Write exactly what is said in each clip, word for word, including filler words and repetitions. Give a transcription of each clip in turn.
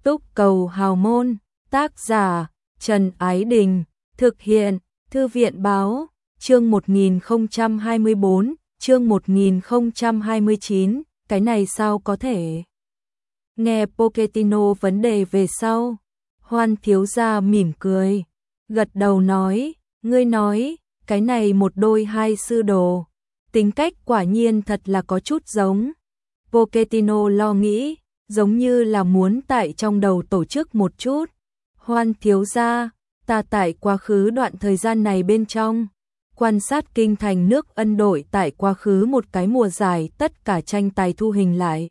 Túc Cầu Hào Môn, tác giả Trần Ái Đình, thực hiện Thư viện Báo, chương một nghìn không trăm hai mươi bốn, chương một nghìn không trăm hai mươi chín, cái này sao có thể? Nghe Pochettino vấn đề về sau, Hoan thiếu gia mỉm cười, gật đầu nói, ngươi nói, cái này một đôi hai sư đồ, tính cách quả nhiên thật là có chút giống. Pochettino lo nghĩ, giống như là muốn tại trong đầu tổ chức một chút. Hoan thiếu gia, ta tại quá khứ đoạn thời gian này bên trong, quan sát kinh thành nước Ân đội tại quá khứ một cái mùa giải tất cả tranh tài thu hình lại.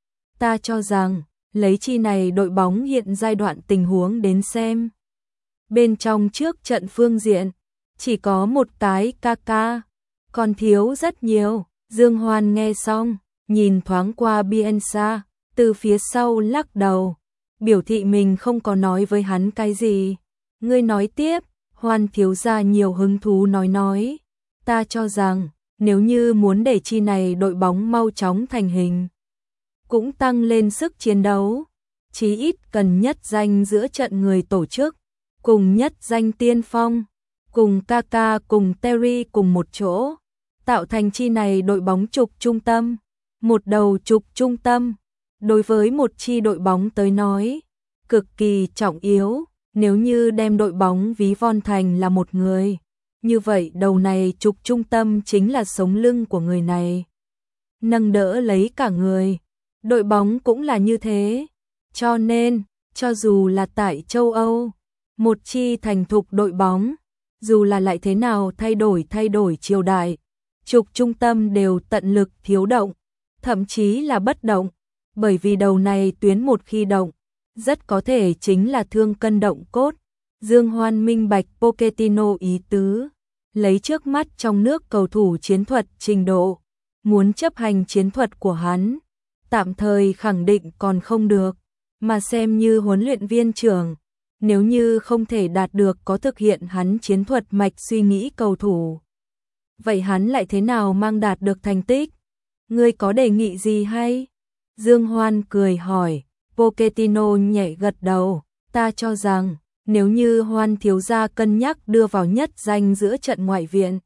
Ta cho rằng, lấy chi này đội bóng hiện giai đoạn tình huống đến xem. Bên trong trước trận phương diện, chỉ có một cái ca ca, còn thiếu rất nhiều. Dương Hoan nghe xong, nhìn thoáng qua Bielsa, từ phía sau lắc đầu, biểu thị mình không có nói với hắn cái gì. Ngươi nói tiếp, Hoan thiếu gia nhiều hứng thú nói nói, ta cho rằng, nếu như muốn để chi này đội bóng mau chóng thành hình, cũng tăng lên sức chiến đấu, chí ít cần nhất danh giữa trận người tổ chức, cùng nhất danh tiên phong, cùng Kaka cùng Terry cùng một chỗ, tạo thành chi này đội bóng trục trung tâm, một đầu trục trung tâm, đối với một chi đội bóng tới nói, cực kỳ trọng yếu. Nếu như đem đội bóng ví von thành là một người, như vậy đầu này trục trung tâm chính là sống lưng của người này, nâng đỡ lấy cả người. Đội bóng cũng là như thế, cho nên, cho dù là tại châu Âu, một chi thành thục đội bóng, dù là lại thế nào thay đổi thay đổi triều đại, trục trung tâm đều tận lực thiếu động, thậm chí là bất động, bởi vì đầu này tuyến một khi động, rất có thể chính là thương cân động cốt. Dương Hoan minh bạch Pochettino ý tứ, lấy trước mắt trong nước cầu thủ chiến thuật trình độ, muốn chấp hành chiến thuật của hắn, tạm thời khẳng định còn không được, mà xem như huấn luyện viên trưởng, nếu như không thể đạt được có thực hiện hắn chiến thuật mạch suy nghĩ cầu thủ, vậy hắn lại thế nào mang đạt được thành tích? Ngươi có đề nghị gì hay? Dương Hoan cười hỏi. Pochettino nhẹ gật đầu, ta cho rằng, nếu như Hoan thiếu gia cân nhắc đưa vào nhất danh giữa trận ngoại viện,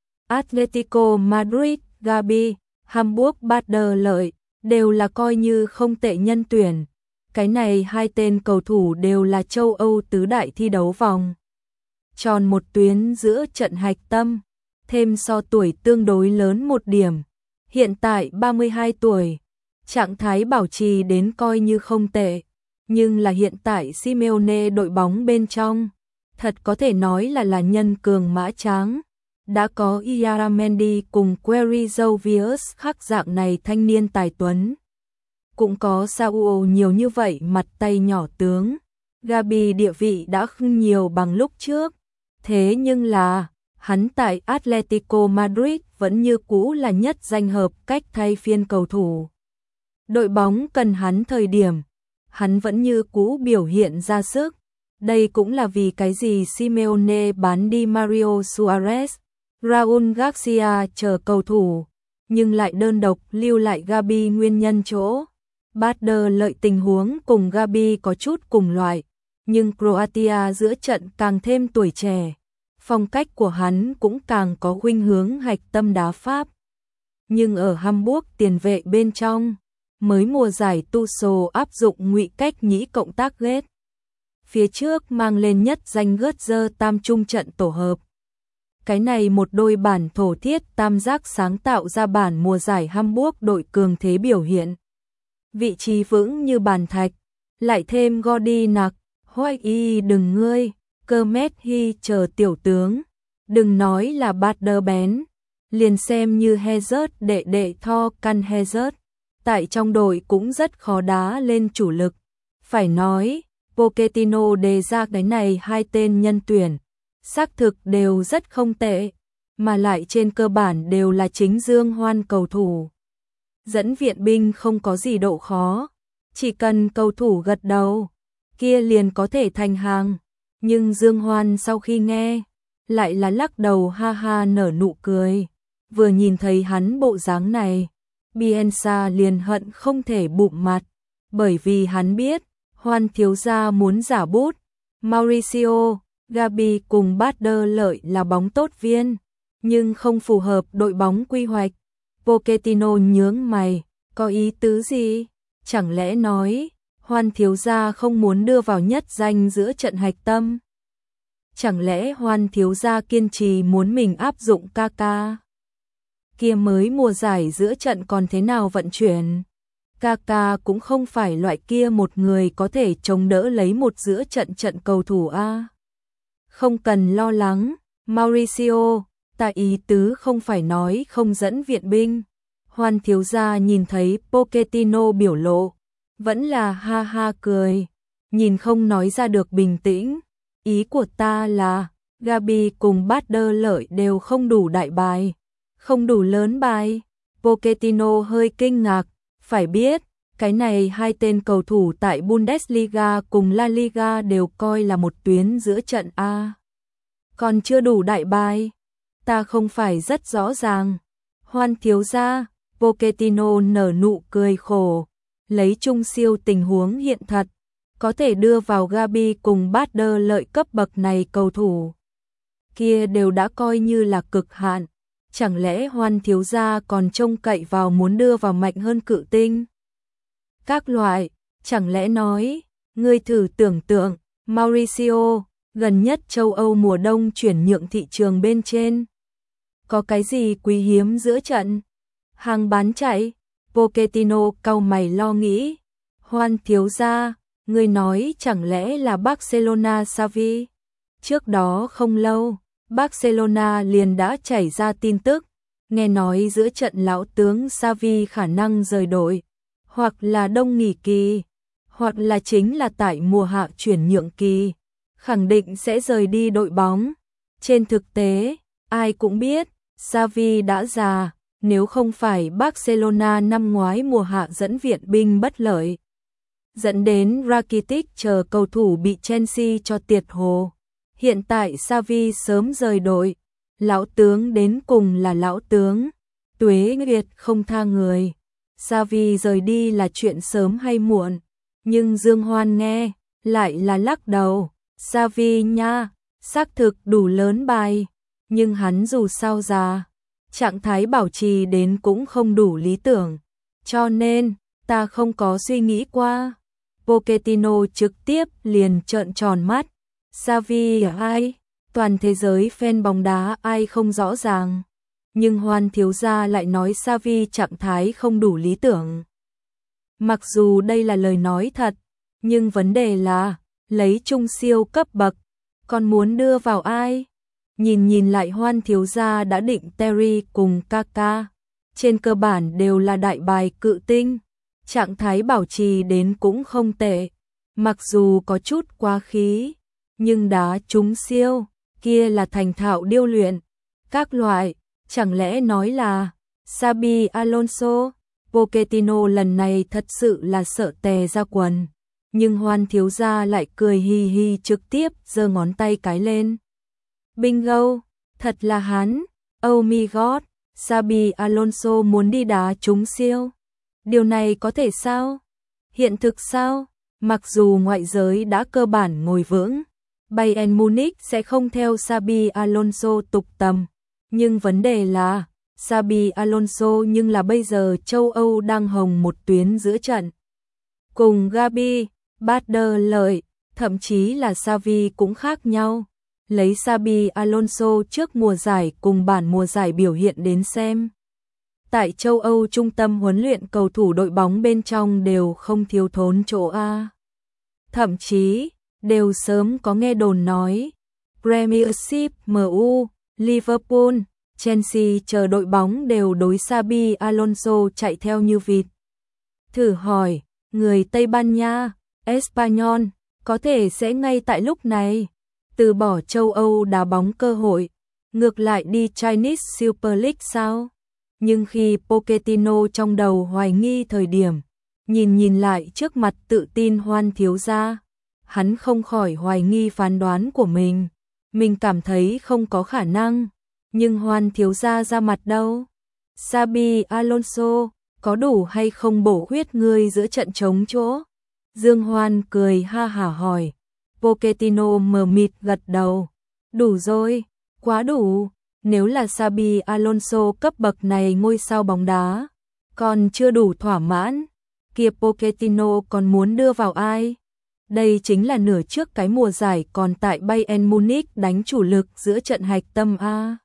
Atletico Madrid, Gabi, Hamburg Bader Lợi, đều là coi như không tệ nhân tuyển. Cái này hai tên cầu thủ đều là châu Âu tứ đại thi đấu vòng. Tròn một tuyến giữa trận hạch tâm, thêm so tuổi tương đối lớn một điểm, hiện tại ba mươi hai tuổi. Trạng thái bảo trì đến coi như không tệ, nhưng là hiện tại Simeone đội bóng bên trong, thật có thể nói là là nhân cường mã tráng. Đã có Iaramendi cùng Querizovius khắc dạng này thanh niên tài tuấn. Cũng có Saúl nhiều như vậy mặt tay nhỏ tướng. Gabi địa vị đã không nhiều bằng lúc trước. Thế nhưng là, hắn tại Atletico Madrid vẫn như cũ là nhất danh hợp cách thay phiên cầu thủ. Đội bóng cần hắn thời điểm, hắn vẫn như cũ biểu hiện ra sức. Đây cũng là vì cái gì Simeone bán đi Mario Suarez, Raúl Garcia chờ cầu thủ, nhưng lại đơn độc lưu lại Gabi nguyên nhân chỗ. Bader Lợi tình huống cùng Gabi có chút cùng loại, nhưng Croatia giữa trận càng thêm tuổi trẻ, phong cách của hắn cũng càng có khuynh hướng hạch tâm đá Pháp. Nhưng ở Hamburg tiền vệ bên trong, mới mùa giải Tuchel áp dụng ngụy cách nhĩ cộng tác ghét. Phía trước mang lên nhất danh gớt dơ tam trung trận tổ hợp. Cái này một đôi bản thổ thiết tam giác sáng tạo ra bản mùa giải Hamburg đội cường thế biểu hiện. Vị trí vững như bàn thạch, lại thêm Gordy nặc, Hoài y đừng ngươi, Kermet Hy chờ tiểu tướng. Đừng nói là Bader bén, liền xem như Hazard đệ đệ Tho căn Hazard. Tại trong đội cũng rất khó đá lên chủ lực. Phải nói, Pochettino đề ra cái này hai tên nhân tuyển, xác thực đều rất không tệ, mà lại trên cơ bản đều là chính Dương Hoan cầu thủ. Dẫn viện binh không có gì độ khó, chỉ cần cầu thủ gật đầu, kia liền có thể thành hàng. Nhưng Dương Hoan sau khi nghe, lại là lắc đầu ha ha nở nụ cười. Vừa nhìn thấy hắn bộ dáng này, Bielsa liền hận không thể bụm mặt, bởi vì hắn biết, Hoan thiếu gia muốn giả bút. Mauricio, Gabi cùng Bader Lợi là bóng tốt viên, nhưng không phù hợp đội bóng quy hoạch. Pochettino nhướng mày, có ý tứ gì? Chẳng lẽ nói, Hoan thiếu gia không muốn đưa vào nhất danh giữa trận hạch tâm? Chẳng lẽ Hoan thiếu gia kiên trì muốn mình áp dụng Kaka? Kia mới mùa giải giữa trận còn thế nào vận chuyển? Kaka cũng không phải loại kia một người có thể chống đỡ lấy một giữa trận trận cầu thủ a. Không cần lo lắng, Mauricio, ta ý tứ không phải nói không dẫn viện binh. Hoan thiếu gia nhìn thấy Pochettino biểu lộ, vẫn là ha ha cười, nhìn không nói ra được bình tĩnh. Ý của ta là, Gabi cùng Bader Lợi đều không đủ đại bài, không đủ lớn bài. Pochettino hơi kinh ngạc, phải biết, cái này hai tên cầu thủ tại Bundesliga cùng La Liga đều coi là một tuyến giữa trận A. Còn chưa đủ đại bài, ta không phải rất rõ ràng. Hoan thiếu gia, Pochettino nở nụ cười khổ, lấy trung siêu tình huống hiện thật, có thể đưa vào Gabi cùng Bader Lợi cấp bậc này cầu thủ. Kia đều đã coi như là cực hạn, chẳng lẽ Hoan thiếu gia còn trông cậy vào muốn đưa vào mạnh hơn Cự Tinh? Các loại, chẳng lẽ nói, ngươi thử tưởng tượng, Mauricio, gần nhất châu Âu mùa đông chuyển nhượng thị trường bên trên. Có cái gì quý hiếm giữa trận? Hàng bán chạy, Pochettino cau mày lo nghĩ. Hoan thiếu gia, ngươi nói chẳng lẽ là Barcelona Xavi? Trước đó không lâu, Barcelona liền đã chảy ra tin tức, nghe nói giữa trận lão tướng Xavi khả năng rời đội, hoặc là đông nghỉ kỳ, hoặc là chính là tại mùa hạ chuyển nhượng kỳ, khẳng định sẽ rời đi đội bóng. Trên thực tế, ai cũng biết, Xavi đã già, nếu không phải Barcelona năm ngoái mùa hạ dẫn viện binh bất lợi, dẫn đến Rakitic chờ cầu thủ bị Chelsea cho tiệt hồ. Hiện tại Xavi sớm rời đội, lão tướng đến cùng là lão tướng, tuế nguyệt không tha người. Xavi rời đi là chuyện sớm hay muộn, nhưng Dương Hoan nghe, lại là lắc đầu. Xavi nha, xác thực đủ lớn bài, nhưng hắn dù sao già, trạng thái bảo trì đến cũng không đủ lý tưởng, cho nên, ta không có suy nghĩ qua. Pochettino trực tiếp liền trợn tròn mắt. Xavi ở ai? Toàn thế giới fan bóng đá ai không rõ ràng. Nhưng Hoan thiếu gia lại nói Xavi trạng thái không đủ lý tưởng. Mặc dù đây là lời nói thật, nhưng vấn đề là, lấy trung siêu cấp bậc, còn muốn đưa vào ai? Nhìn nhìn lại Hoan thiếu gia đã định Terry cùng Kaka, trên cơ bản đều là đại bài cự tinh, trạng thái bảo trì đến cũng không tệ, mặc dù có chút quá khí, nhưng đá trúng siêu, kia là thành thạo điêu luyện. Các loại, chẳng lẽ nói là Xabi Alonso? Pochettino lần này thật sự là sợ tè ra quần, nhưng Hoan thiếu gia lại cười hi hi trực tiếp giơ ngón tay cái lên. Bingo, thật là hắn, oh my god, Xabi Alonso muốn đi đá trúng siêu. Điều này có thể sao? Hiện thực sao? Mặc dù ngoại giới đã cơ bản ngồi vững, Bayern Munich sẽ không theo Xabi Alonso tục tầm, nhưng vấn đề là, Xabi Alonso nhưng là bây giờ châu Âu đang hồng một tuyến giữa trận. Cùng Gabi, Bader Lợi, thậm chí là Xavi cũng khác nhau. Lấy Xabi Alonso trước mùa giải cùng bản mùa giải biểu hiện đến xem. Tại châu Âu trung tâm huấn luyện cầu thủ đội bóng bên trong đều không thiếu thốn chỗ A. Thậm chí, đều sớm có nghe đồn nói, Premiership, em u, Liverpool, Chelsea chờ đội bóng đều đối Xabi Alonso chạy theo như vịt. Thử hỏi, người Tây Ban Nha, Espanyol, có thể sẽ ngay tại lúc này từ bỏ châu Âu đá bóng cơ hội, ngược lại đi Chinese Super League sao? Nhưng khi Pochettino trong đầu hoài nghi thời điểm, nhìn nhìn lại trước mặt tự tin Hoan thiếu gia, hắn không khỏi hoài nghi phán đoán của mình. Mình cảm thấy không có khả năng, nhưng Hoan thiếu gia ra mặt đâu? Xabi Alonso, có đủ hay không bổ khuyết ngươi giữa trận chống chỗ? Dương Hoan cười ha hả hỏi. Pochettino mờ mịt gật đầu. Đủ rồi, quá đủ. Nếu là Xabi Alonso cấp bậc này ngôi sao bóng đá, còn chưa đủ thỏa mãn, kia Pochettino còn muốn đưa vào ai? Đây chính là nửa trước cái mùa giải còn tại Bayern Munich đánh chủ lực giữa trận hạch tâm A.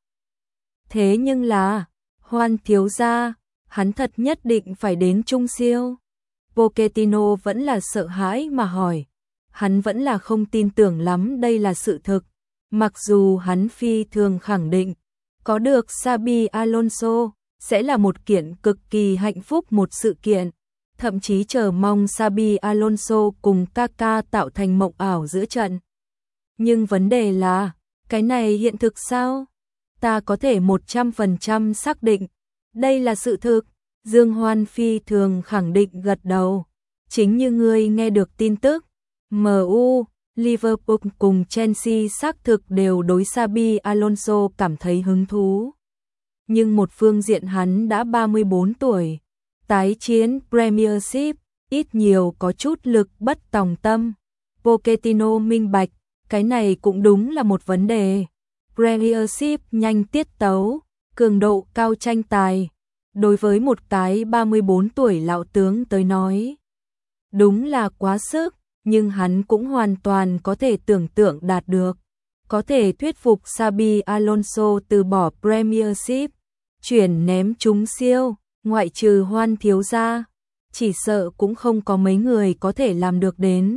Thế nhưng là, Hoan thiếu gia, hắn thật nhất định phải đến trung siêu. Pochettino vẫn là sợ hãi mà hỏi. Hắn vẫn là không tin tưởng lắm đây là sự thực. Mặc dù hắn phi thường khẳng định, có được Xabi Alonso sẽ là một kiện cực kỳ hạnh phúc một sự kiện. Thậm chí chờ mong Xabi Alonso cùng Kaká tạo thành mộng ảo giữa trận. Nhưng vấn đề là, cái này hiện thực sao? Ta có thể một trăm phần trăm xác định, đây là sự thực. Dương Hoan phi thường khẳng định gật đầu. Chính như ngươi nghe được tin tức, em u, Liverpool cùng Chelsea xác thực đều đối Xabi Alonso cảm thấy hứng thú. Nhưng một phương diện hắn đã ba mươi bốn tuổi, tái chiến Premiership, ít nhiều có chút lực bất tòng tâm. Pochettino minh bạch, cái này cũng đúng là một vấn đề. Premiership nhanh tiết tấu, cường độ cao tranh tài. Đối với một cái ba mươi bốn tuổi lão tướng tới nói, đúng là quá sức, nhưng hắn cũng hoàn toàn có thể tưởng tượng đạt được. Có thể thuyết phục Xabi Alonso từ bỏ Premiership, chuyển ném trúng siêu, ngoại trừ Hoan thiếu gia, chỉ sợ cũng không có mấy người có thể làm được đến.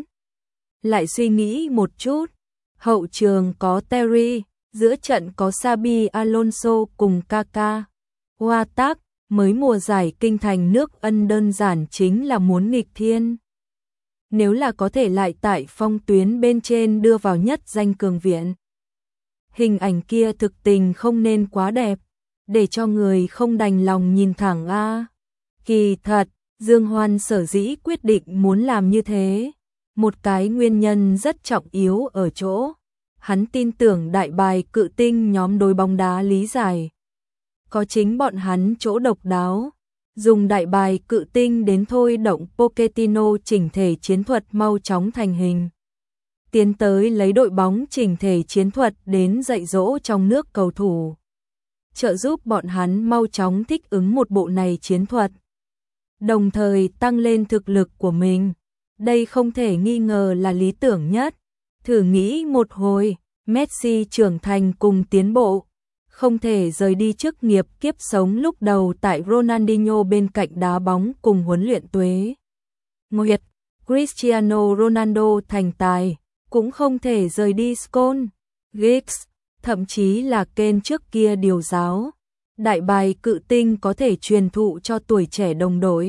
Lại suy nghĩ một chút, hậu trường có Terry, giữa trận có Xabi Alonso cùng Kaká. Hoa tác, mới mùa giải kinh thành nước Ân đơn giản chính là muốn nghịch thiên. Nếu là có thể lại tại phong tuyến bên trên đưa vào nhất danh cường viện. Hình ảnh kia thực tình không nên quá đẹp, để cho người không đành lòng nhìn thẳng a. Kỳ thật, Dương Hoan sở dĩ quyết định muốn làm như thế, một cái nguyên nhân rất trọng yếu ở chỗ, hắn tin tưởng đại bài cự tinh nhóm đối bóng đá lý giải. Có chính bọn hắn chỗ độc đáo, dùng đại bài cự tinh đến thôi động Pochettino chỉnh thể chiến thuật mau chóng thành hình. Tiến tới lấy đội bóng chỉnh thể chiến thuật đến dạy dỗ trong nước cầu thủ, trợ giúp bọn hắn mau chóng thích ứng một bộ này chiến thuật, đồng thời tăng lên thực lực của mình. Đây không thể nghi ngờ là lý tưởng nhất. Thử nghĩ một hồi, Messi trưởng thành cùng tiến bộ, không thể rời đi chức nghiệp kiếp sống lúc đầu tại Ronaldinho bên cạnh đá bóng cùng huấn luyện tuế nguyệt. Cristiano Ronaldo thành tài, cũng không thể rời đi Scholes, Giggs, thậm chí là Kane trước kia điều giáo. Đại bài cự tinh có thể truyền thụ cho tuổi trẻ đồng đội,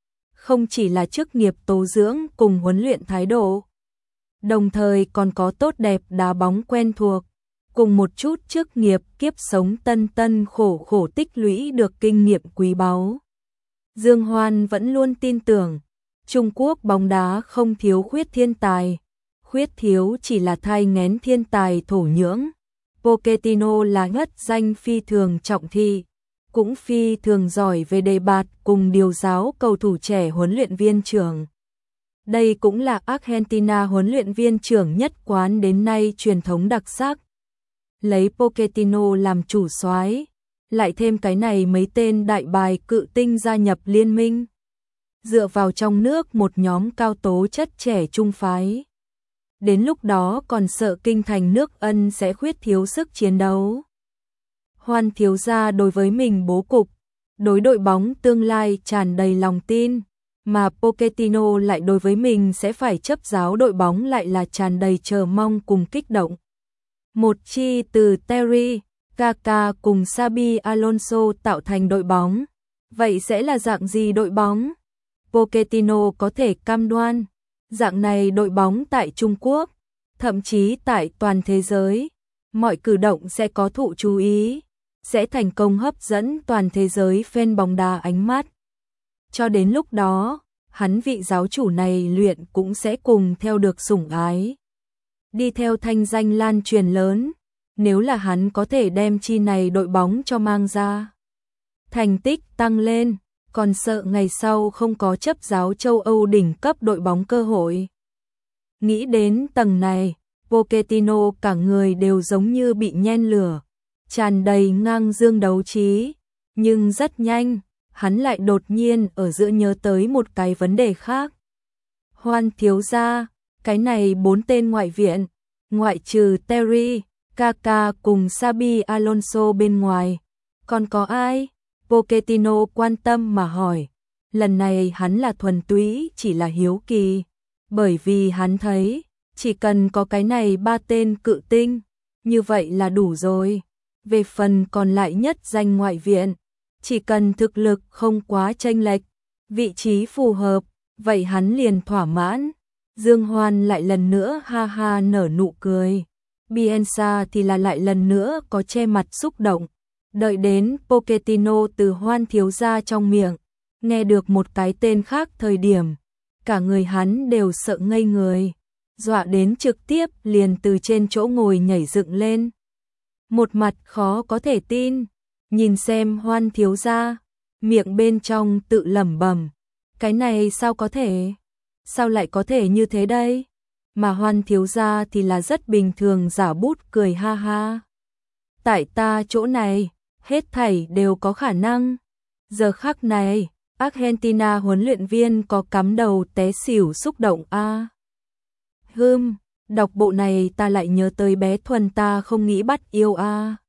không chỉ là chức nghiệp tố dưỡng cùng huấn luyện thái độ, đồng thời còn có tốt đẹp đá bóng quen thuộc, cùng một chút chức nghiệp kiếp sống tân tân khổ khổ tích lũy được kinh nghiệm quý báu. Dương Hoan vẫn luôn tin tưởng, Trung Quốc bóng đá không thiếu khuyết thiên tài, khuyết thiếu chỉ là thai nghén thiên tài thổ nhưỡng. Pochettino là ngất danh phi thường trọng thị, cũng phi thường giỏi về đề bạt cùng điều giáo cầu thủ trẻ huấn luyện viên trưởng. Đây cũng là Argentina huấn luyện viên trưởng nhất quán đến nay truyền thống đặc sắc. Lấy Pochettino làm chủ soái, lại thêm cái này mấy tên đại bài cự tinh gia nhập liên minh. Dựa vào trong nước một nhóm cao tố chất trẻ trung phái. Đến lúc đó còn sợ kinh thành nước Ân sẽ khuyết thiếu sức chiến đấu. Hoan thiếu gia đối với mình bố cục, đối đội bóng tương lai tràn đầy lòng tin, mà Pochettino lại đối với mình sẽ phải chấp giáo đội bóng lại là tràn đầy chờ mong cùng kích động. Một chi từ Terry, Kaká cùng Xabi Alonso tạo thành đội bóng, vậy sẽ là dạng gì đội bóng? Pochettino có thể cam đoan, dạng này đội bóng tại Trung Quốc, thậm chí tại toàn thế giới, mọi cử động sẽ có thụ chú ý, sẽ thành công hấp dẫn toàn thế giới fan bóng đá ánh mắt. Cho đến lúc đó, hắn vị giáo chủ này luyện cũng sẽ cùng theo được sủng ái. Đi theo thanh danh lan truyền lớn, nếu là hắn có thể đem chi này đội bóng cho mang ra. Thành tích tăng lên, còn sợ ngày sau không có chấp giáo châu Âu đỉnh cấp đội bóng cơ hội. Nghĩ đến tầng này, Pochettino cả người đều giống như bị nhen lửa, tràn đầy ngang dương đấu trí, nhưng rất nhanh, hắn lại đột nhiên ở giữa nhớ tới một cái vấn đề khác. Hoan thiếu gia, cái này bốn tên ngoại viện, ngoại trừ Terry, Kaká cùng Xabi Alonso bên ngoài, còn có ai? Pochettino quan tâm mà hỏi. Lần này hắn là thuần túy chỉ là hiếu kỳ, bởi vì hắn thấy, chỉ cần có cái này ba tên cự tinh, như vậy là đủ rồi. Về phần còn lại nhất danh ngoại viện, chỉ cần thực lực không quá chênh lệch, vị trí phù hợp, vậy hắn liền thỏa mãn. Dương Hoan lại lần nữa ha ha nở nụ cười. Bielsa thì là lại lần nữa có che mặt xúc động. Đợi đến Pochettino từ Hoan thiếu gia trong miệng, nghe được một cái tên khác thời điểm, cả người hắn đều sợ ngây người, dọa đến trực tiếp liền từ trên chỗ ngồi nhảy dựng lên. Một mặt khó có thể tin, nhìn xem Hoan thiếu gia, miệng bên trong tự lẩm bẩm, cái này sao có thể? Sao lại có thể như thế đây? Mà Hoan thiếu gia thì là rất bình thường giả bút cười ha ha. Tại ta chỗ này, hết thảy đều có khả năng. Giờ khắc này, Argentina huấn luyện viên có cắm đầu té xỉu xúc động a. À. Hừm, đọc bộ này ta lại nhớ tới bé Thuần ta không nghĩ bắt yêu a. À.